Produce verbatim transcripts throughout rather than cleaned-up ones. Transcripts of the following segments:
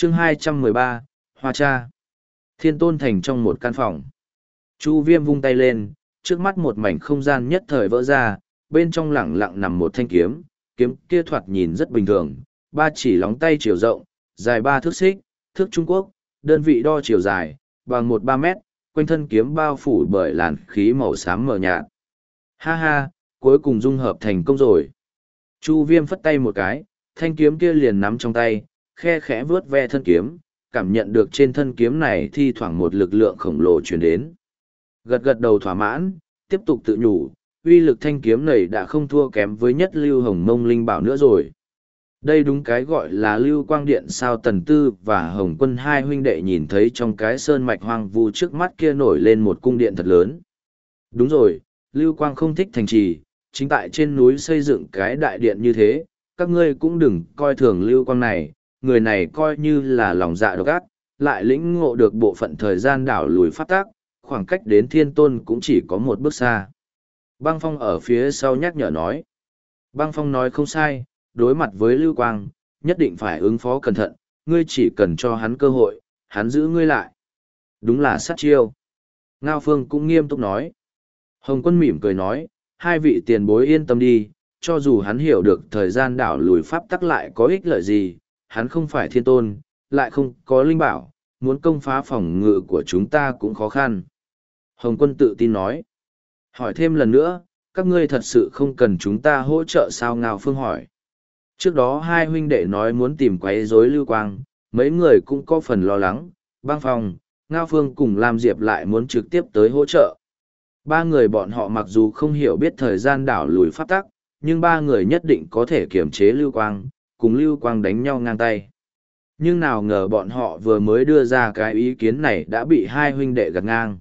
chương hai trăm mười ba, Hoa Cha. Thiên Tôn Thành trong một căn phòng. Chu Viêm vung tay lên, trước mắt một mảnh không gian nhất thời vỡ ra, bên trong lẳng lặng nằm một thanh kiếm, kiếm kia thoạt nhìn rất bình thường, ba chỉ lóng tay chiều rộng, dài ba thước xích, thước Trung Quốc, đơn vị đo chiều dài, bằng một ba mét, quanh thân kiếm bao phủ bởi làn khí màu xám mờ nhạt. Ha ha, cuối cùng dung hợp thành công rồi. Chu Viêm phất tay một cái, thanh kiếm kia liền nắm trong tay, khe khẽ vướt ve thân kiếm, cảm nhận được trên thân kiếm này thi thoảng một lực lượng khổng lồ truyền đến. Gật gật đầu thỏa mãn, tiếp tục tự nhủ, uy lực thanh kiếm này đã không thua kém với nhất lưu hồng mông linh bảo nữa rồi. Đây đúng cái gọi là lưu quang điện sao. Tần Tư và Hồng Quân hai huynh đệ nhìn thấy trong cái sơn mạch hoang vu trước mắt kia nổi lên một cung điện thật lớn. Đúng rồi, lưu quang không thích thành trì, chính tại trên núi xây dựng cái đại điện như thế, các ngươi cũng đừng coi thường lưu quang này, người này coi như là lòng dạ độc ác, lại lĩnh ngộ được bộ phận thời gian đảo lùi pháp tác, khoảng cách đến thiên tôn cũng chỉ có một bước xa. Băng Phong ở phía sau nhắc nhở nói. Băng Phong nói không sai, đối mặt với lưu quang, nhất định phải ứng phó cẩn thận, ngươi chỉ cần cho hắn cơ hội, hắn giữ ngươi lại. Đúng là sát chiêu. Ngao Phương cũng nghiêm túc nói. Hồng Quân mỉm cười nói, hai vị tiền bối yên tâm đi, cho dù hắn hiểu được thời gian đảo lùi pháp tắc lại có ích lợi gì, hắn không phải thiên tôn, lại không có linh bảo, muốn công phá phòng ngự của chúng ta cũng khó khăn. Hồng Quân tự tin nói. Hỏi thêm lần nữa, các ngươi thật sự không cần chúng ta hỗ trợ sao? Ngao Phương hỏi. Trước đó hai huynh đệ nói muốn tìm quấy rối lưu quang, mấy người cũng có phần lo lắng, Băng Phong, Ngao Phương cùng Lam Diệp lại muốn trực tiếp tới hỗ trợ. Ba người bọn họ mặc dù không hiểu biết thời gian đảo lùi pháp tắc, nhưng ba người nhất định có thể kiềm chế lưu quang, cùng lưu quang đánh nhau ngang tay. Nhưng nào ngờ bọn họ vừa mới đưa ra cái ý kiến này đã bị hai huynh đệ gạt ngang.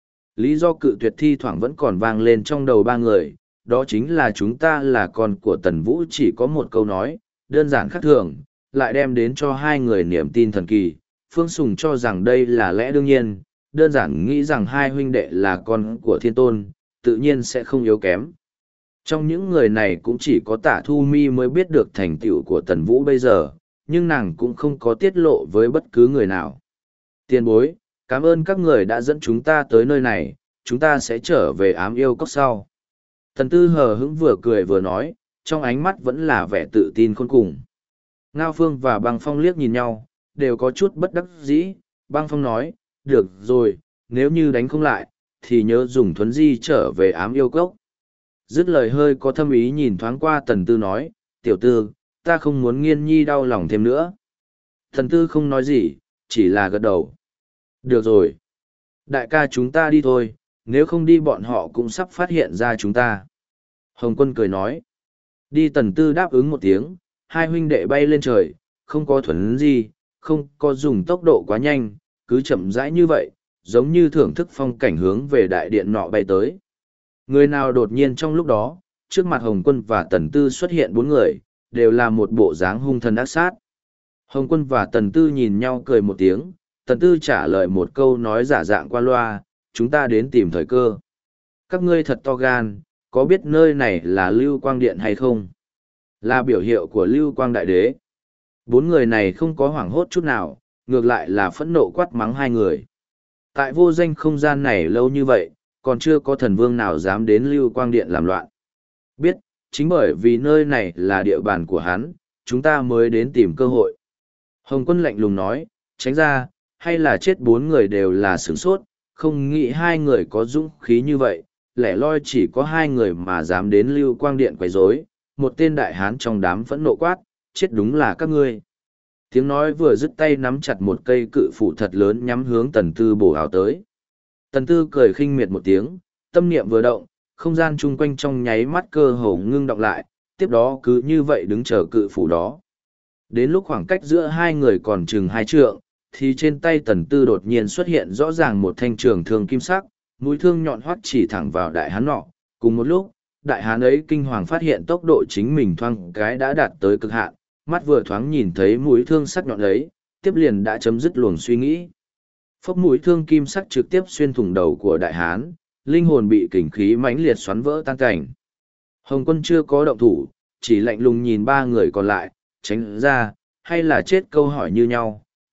Lý do cự tuyệt thi thoảng vẫn còn vang lên trong đầu ba người, đó chính là chúng ta là con của Tần Vũ, chỉ có một câu nói, đơn giản khác thường, lại đem đến cho hai người niềm tin thần kỳ. Phương Sùng cho rằng đây là lẽ đương nhiên, đơn giản nghĩ rằng hai huynh đệ là con của thiên tôn, tự nhiên sẽ không yếu kém. Trong những người này cũng chỉ có Tả Thu Mi mới biết được thành tựu của Tần Vũ bây giờ, nhưng nàng cũng không có tiết lộ với bất cứ người nào. Tiền bối, cảm ơn các người đã dẫn chúng ta tới nơi này, chúng ta sẽ trở về ám yêu cốc sau. Tần Tư hờ hững vừa cười vừa nói, trong ánh mắt vẫn là vẻ tự tin khôn cùng. Ngao Phương và Băng Phong liếc nhìn nhau, đều có chút bất đắc dĩ. Băng Phong nói, được rồi, nếu như đánh không lại, thì nhớ dùng thuấn di trở về ám yêu cốc. Dứt lời hơi có thâm ý nhìn thoáng qua Tần Tư nói, tiểu tư, ta không muốn Nghiên Nhi đau lòng thêm nữa. Tần Tư không nói gì, chỉ là gật đầu. Được rồi. Đại ca chúng ta đi thôi, nếu không đi bọn họ cũng sắp phát hiện ra chúng ta. Hồng Quân cười nói. Đi. Tần Tư đáp ứng một tiếng, hai huynh đệ bay lên trời, không có thuấn di, không có dùng tốc độ quá nhanh, cứ chậm rãi như vậy, giống như thưởng thức phong cảnh hướng về đại điện nọ bay tới. Người nào đột nhiên trong lúc đó, trước mặt Hồng Quân và Tần Tư xuất hiện bốn người, đều là một bộ dáng hung thần ác sát. Hồng Quân và Tần Tư nhìn nhau cười một tiếng, Tần Tư trả lời một câu nói giả dạng qua loa, chúng ta đến tìm thời cơ. Các ngươi thật to gan, có biết nơi này là Lưu Quang Điện hay không? Là biểu hiệu của Lưu Quang Đại Đế. Bốn người này không có hoảng hốt chút nào, ngược lại là phẫn nộ quát mắng hai người. Tại vô danh không gian này lâu như vậy, còn chưa có thần vương nào dám đến Lưu Quang Điện làm loạn. Biết, chính bởi vì nơi này là địa bàn của hắn, chúng ta mới đến tìm cơ hội. Hồng Quân lạnh lùng nói, tránh ra, hay là chết bốn người đều là sửng sốt, không nghĩ hai người có dũng khí như vậy, lẻ loi chỉ có hai người mà dám đến Lưu Quang Điện quấy rối. Một tên đại hán trong đám phẫn nộ quát, chết đúng là các ngươi. Tiếng nói vừa dứt tay nắm chặt một cây cự phủ thật lớn nhắm hướng Tần Tư bổ ảo tới. Tần Tư cười khinh miệt một tiếng, tâm niệm vừa động, không gian chung quanh trong nháy mắt cơ hồ ngưng đọng lại, tiếp đó cứ như vậy đứng chờ cự phủ đó. Đến lúc khoảng cách giữa hai người còn chừng hai trượng, thì trên tay Tần Tư đột nhiên xuất hiện rõ ràng một thanh trường thương kim sắc, mũi thương nhọn hoắt chỉ thẳng vào đại hán nọ. Cùng một lúc, đại hán ấy kinh hoàng phát hiện tốc độ chính mình thoáng cái đã đạt tới cực hạn, mắt vừa thoáng nhìn thấy mũi thương sắc nhọn ấy, tiếp liền đã chấm dứt luồng suy nghĩ. Phốc, mũi thương kim sắc trực tiếp xuyên thủng đầu của đại hán, linh hồn bị kình khí mãnh liệt xoắn vỡ tan cảnh. Hồng Quân chưa có động thủ, chỉ lạnh lùng nhìn ba người còn lại, tránh ra, hay là chết câu hỏi như nhau,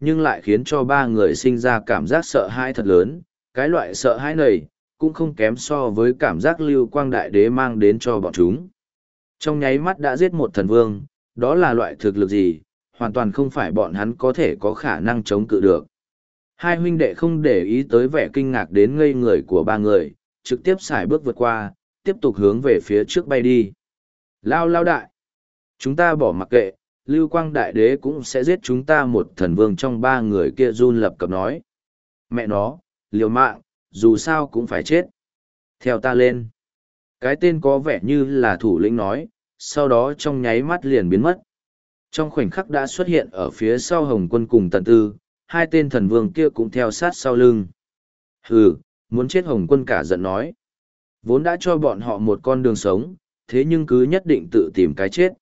nhưng lại khiến cho ba người sinh ra cảm giác sợ hãi thật lớn. Cái loại sợ hãi này, cũng không kém so với cảm giác Lưu Quang Đại Đế mang đến cho bọn chúng. Trong nháy mắt đã giết một thần vương, đó là loại thực lực gì, hoàn toàn không phải bọn hắn có thể có khả năng chống cự được. Hai huynh đệ không để ý tới vẻ kinh ngạc đến ngây người của ba người, trực tiếp xài bước vượt qua, tiếp tục hướng về phía trước bay đi. Lao lao đại! Chúng ta bỏ mặc kệ, Lưu Quang Đại Đế cũng sẽ giết chúng ta, một thần vương trong ba người kia run lập cập nói. Mẹ nó, liều mạng, dù sao cũng phải chết. Theo ta lên. Cái tên có vẻ như là thủ lĩnh nói, sau đó trong nháy mắt liền biến mất. Trong khoảnh khắc đã xuất hiện ở phía sau Hồng Quân cùng Tần Tư, hai tên thần vương kia cũng theo sát sau lưng. Hừ, muốn chết Hồng Quân cả giận nói. Vốn đã cho bọn họ một con đường sống, thế nhưng cứ nhất định tự tìm cái chết.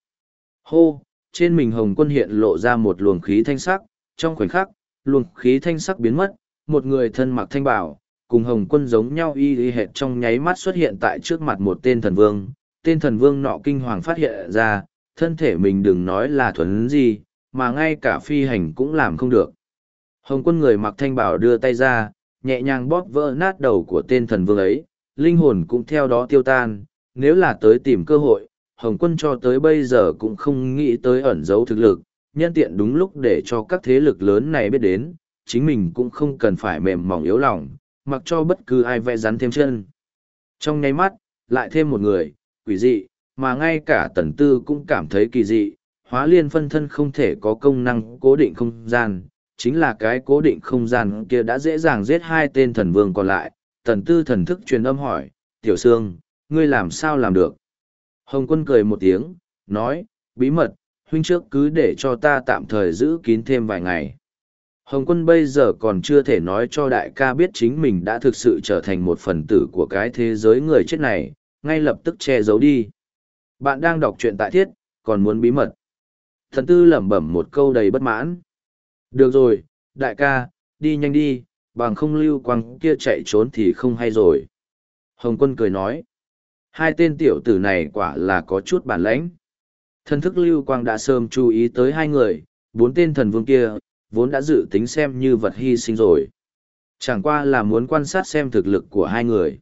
Hô, trên mình Hồng Quân hiện lộ ra một luồng khí thanh sắc, trong khoảnh khắc, luồng khí thanh sắc biến mất, một người thân mặc thanh bào, cùng Hồng Quân giống nhau y y hệt trong nháy mắt xuất hiện tại trước mặt một tên thần vương. Tên thần vương nọ kinh hoàng phát hiện ra, thân thể mình đừng nói là thuần gì, mà ngay cả phi hành cũng làm không được. Hồng Quân người mặc thanh bào đưa tay ra, nhẹ nhàng bóp vỡ nát đầu của tên thần vương ấy, linh hồn cũng theo đó tiêu tan. Nếu là tới tìm cơ hội, Hồng Quân cho tới bây giờ cũng không nghĩ tới ẩn giấu thực lực, nhân tiện đúng lúc để cho các thế lực lớn này biết đến, chính mình cũng không cần phải mềm mỏng yếu lòng, mặc cho bất cứ ai vẽ rắn thêm chân. Trong nháy mắt, lại thêm một người, quỷ dị, mà ngay cả Tần Tư cũng cảm thấy kỳ dị, hóa liên phân thân không thể có công năng cố định không gian, chính là cái cố định không gian kia đã dễ dàng giết hai tên thần vương còn lại. Tần Tư thần thức truyền âm hỏi, Tiểu Sương, ngươi làm sao làm được? Hồng Quân cười một tiếng, nói, bí mật, huynh trước cứ để cho ta tạm thời giữ kín thêm vài ngày. Hồng Quân bây giờ còn chưa thể nói cho đại ca biết chính mình đã thực sự trở thành một phần tử của cái thế giới người chết này, ngay lập tức che giấu đi. Bạn đang đọc truyện tại thiết, còn muốn bí mật. Thần Tư lẩm bẩm một câu đầy bất mãn. Được rồi, đại ca, đi nhanh đi, bằng không Lưu Quang kia chạy trốn thì không hay rồi. Hồng Quân cười nói. Hai tên tiểu tử này quả là có chút bản lãnh. Thần thức Lưu Quang đã sớm chú ý tới hai người, bốn tên thần vương kia, vốn đã dự tính xem như vật hy sinh rồi. Chẳng qua là muốn quan sát xem thực lực của hai người.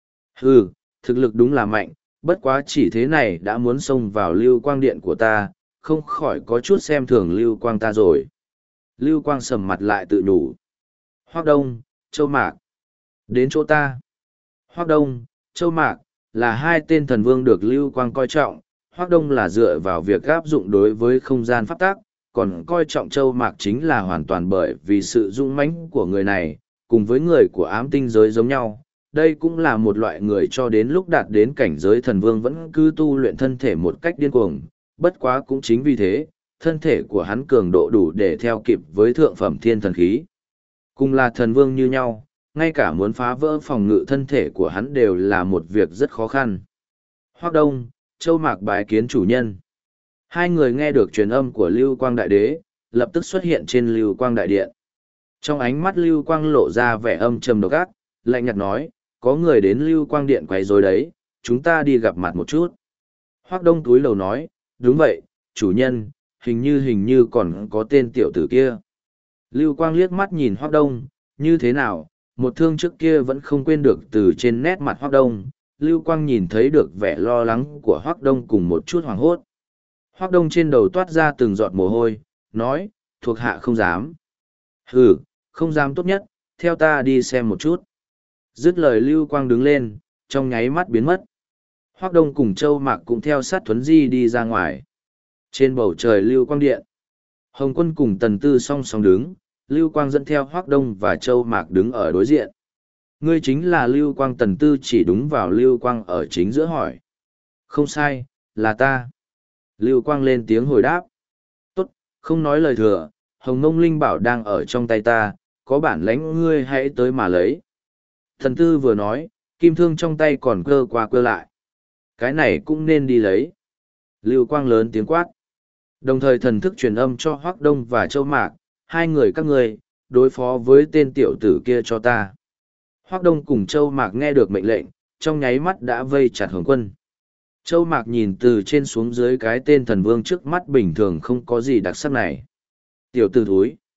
Hừ, thực lực đúng là mạnh, bất quá chỉ thế này đã muốn xông vào Lưu Quang điện của ta, không khỏi có chút xem thường Lưu Quang ta rồi. Lưu Quang sầm mặt lại tự nhủ. Hoác Đông, Châu Mạc. Đến chỗ ta. Hoác Đông, Châu Mạc, là hai tên thần vương được Lưu Quang coi trọng. Hoác Đông là dựa vào việc áp dụng đối với không gian pháp tác, còn coi trọng Châu Mạc chính là hoàn toàn bởi vì sự dũng mãnh của người này, cùng với người của ám tinh giới giống nhau. Đây cũng là một loại người cho đến lúc đạt đến cảnh giới thần vương vẫn cứ tu luyện thân thể một cách điên cuồng, bất quá cũng chính vì thế, thân thể của hắn cường độ đủ để theo kịp với thượng phẩm thiên thần khí. Cùng là thần vương như nhau, ngay cả muốn phá vỡ phòng ngự thân thể của hắn đều là một việc rất khó khăn. Hoác Đông, Châu Mạc bái kiến chủ nhân. Hai người nghe được truyền âm của Lưu Quang Đại Đế, lập tức xuất hiện trên Lưu Quang Đại Điện. Trong ánh mắt Lưu Quang lộ ra vẻ âm trầm độc ác, lạnh nhạt nói, có người đến Lưu Quang Điện quấy rối đấy, chúng ta đi gặp mặt một chút. Hoác Đông túi lầu nói, đúng vậy, chủ nhân, hình như hình như còn có tên tiểu tử kia. Lưu Quang liếc mắt nhìn Hoác Đông, như thế nào, một thương trước kia vẫn không quên được từ trên nét mặt Hoác Đông. Lưu Quang nhìn thấy được vẻ lo lắng của Hoác Đông cùng một chút hoảng hốt. Hoác Đông trên đầu toát ra từng giọt mồ hôi, nói, thuộc hạ không dám. Hừ, không dám tốt nhất, theo ta đi xem một chút. Dứt lời Lưu Quang đứng lên, trong nháy mắt biến mất. Hoác Đông cùng Châu Mạc cũng theo sát Thuấn Di đi ra ngoài. Trên bầu trời Lưu Quang Điện, Hồng Quân cùng Tần Tư song song đứng, Lưu Quang dẫn theo Hoác Đông và Châu Mạc đứng ở đối diện. Ngươi chính là Lưu Quang. Tần Tư chỉ đúng vào Lưu Quang ở chính giữa hỏi. Không sai, là ta. Lưu Quang lên tiếng hồi đáp. Tốt, không nói lời thừa, Hồng Mông Linh Bảo đang ở trong tay ta, có bản lãnh ngươi hãy tới mà lấy. Tần Tư vừa nói, kim thương trong tay còn cơ qua cơ lại. Cái này cũng nên đi lấy. Lưu Quang lớn tiếng quát. Đồng thời thần thức truyền âm cho Hoác Đông và Châu Mạc, hai người các ngươi, đối phó với tên tiểu tử kia cho ta. Hoác Đông cùng Châu Mạc nghe được mệnh lệnh, trong nháy mắt đã vây chặt Hồng Quân. Châu Mạc nhìn từ trên xuống dưới cái tên thần vương trước mắt bình thường không có gì đặc sắc này. Tiểu tử thúi.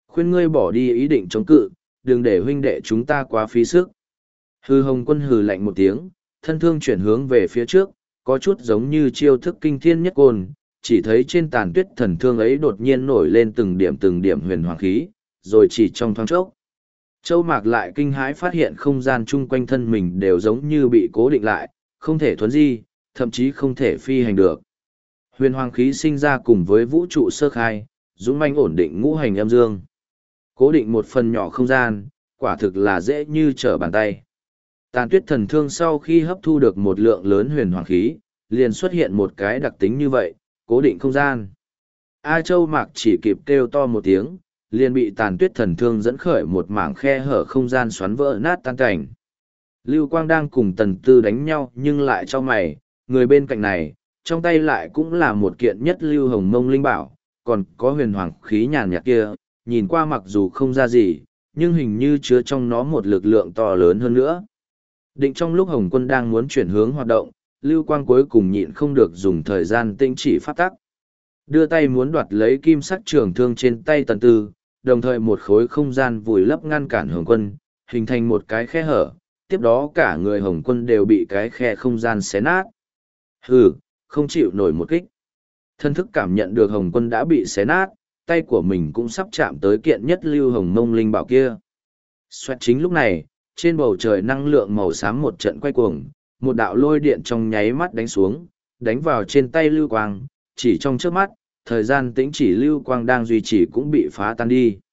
Khuyên ngươi bỏ đi ý định chống cự, đừng để huynh đệ chúng ta quá phí sức. Hư Hồng Quân hừ lạnh một tiếng, thân thương chuyển hướng về phía trước, có chút giống như chiêu thức kinh thiên nhất côn, chỉ thấy trên tàn tuyết thần thương ấy đột nhiên nổi lên từng điểm từng điểm huyền hoàng khí, rồi chỉ trong thoáng chốc. Châu Mạc lại kinh hãi phát hiện không gian chung quanh thân mình đều giống như bị cố định lại, không thể thuấn di, thậm chí không thể phi hành được. Huyền hoàng khí sinh ra cùng với vũ trụ sơ khai, dũng manh ổn định ngũ hành âm dương. Cố định một phần nhỏ không gian, quả thực là dễ như trở bàn tay. Tàn tuyết thần thương sau khi hấp thu được một lượng lớn huyền hoàng khí, liền xuất hiện một cái đặc tính như vậy, cố định không gian. A Châu Mạc chỉ kịp kêu to một tiếng, liền bị tàn tuyết thần thương dẫn khởi một mảng khe hở không gian xoắn vỡ nát tan cảnh. Lưu Quang đang cùng Tần Tư đánh nhau nhưng lại cho mày, người bên cạnh này, trong tay lại cũng là một kiện nhất lưu hồng mông linh bảo, còn có huyền hoàng khí nhàn nhạt kia, nhìn qua mặc dù không ra gì, nhưng hình như chứa trong nó một lực lượng to lớn hơn nữa. Định trong lúc Hồng Quân đang muốn chuyển hướng hoạt động, Lưu Quang cuối cùng nhịn không được dùng thời gian tinh chỉ pháp tắc. Đưa tay muốn đoạt lấy kim sắc trường thương trên tay Tần Tư, đồng thời một khối không gian vùi lấp ngăn cản Hồng Quân, hình thành một cái khe hở, tiếp đó cả người Hồng Quân đều bị cái khe không gian xé nát. Hừ, không chịu nổi một kích. Thân thức cảm nhận được Hồng Quân đã bị xé nát, tay của mình cũng sắp chạm tới kiện nhất lưu hồng mông linh bảo kia. Xoẹt chính lúc này, trên bầu trời năng lượng màu xám một trận quay cuồng, một đạo lôi điện trong nháy mắt đánh xuống, đánh vào trên tay Lưu Quang, chỉ trong trước mắt, thời gian tĩnh chỉ Lưu Quang đang duy trì cũng bị phá tan đi.